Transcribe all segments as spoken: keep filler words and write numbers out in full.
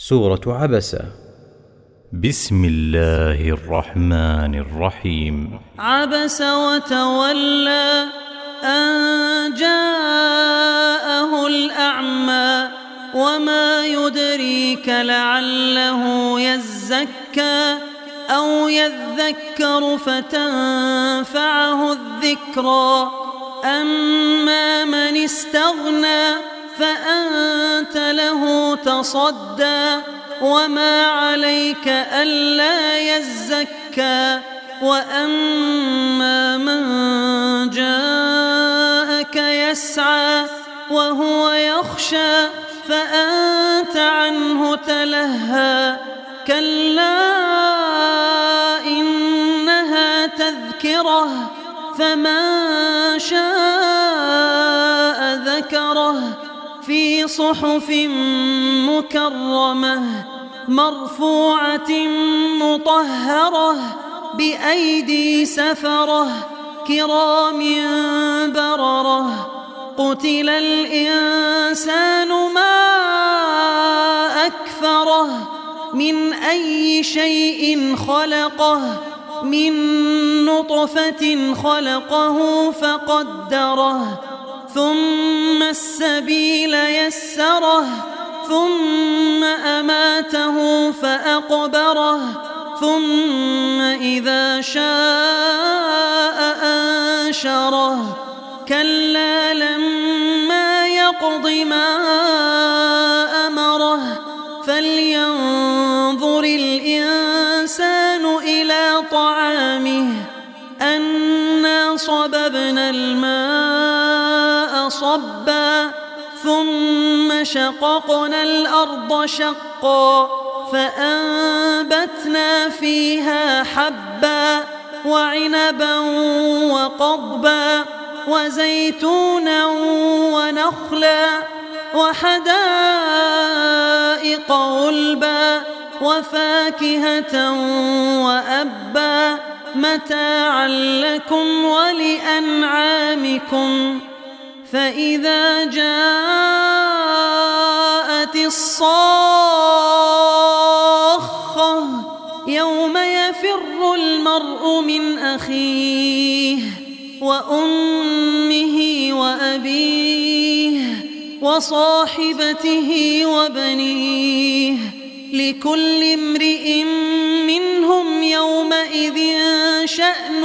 سورة عبسة. بسم الله الرحمن الرحيم. عبس وتولى أن جاءه الأعمى وما يدريك لعله يزكى أو يذكر فتنفعه الذكرى. أما من استغنى فأنت له تصدى وما عليك ألا يزكى. وأما من جاءك يسعى وهو يخشى فأنت عنه تلهى. كلا إنها تذكرة فمن شاء ذكره في صحف مكرمة مرفوعة مطهرة بأيدي سفرة كرام بررة. قتل الإنسان ما أكفره من أي شيء خلقه من نطفة خلقه فقدره ثم السبيل يسره ثم أماته فأقبره ثم إذا شاء أنشره. كلا لما يقض ما أمره فلينظر الإنسان إلى طعامه أنا صببنا الماء صبا ثم شققنا الأرض شقا فأنبتنا فيها حبا وعنبا وقضبا وزيتونا ونخلا وحدائق غلبا وفاكهة وأبا متاعا لكم ولأنعامكم. فإذا جاءت الصاخة يوم يفر المرء من أخيه وأمه وأبيه وصاحبته وبنيه لكل امرئ منهم يومئذ شأن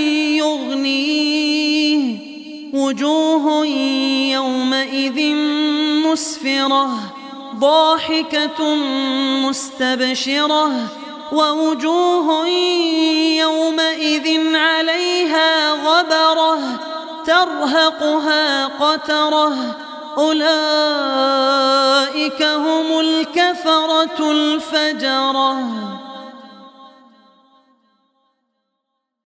يغنيه. وجوه يومئذ مسفرة ضاحكة مستبشرة ووجوه يومئذ عليها غبرة ترهقها قترة. أولئك هم الكفرة الفجرة.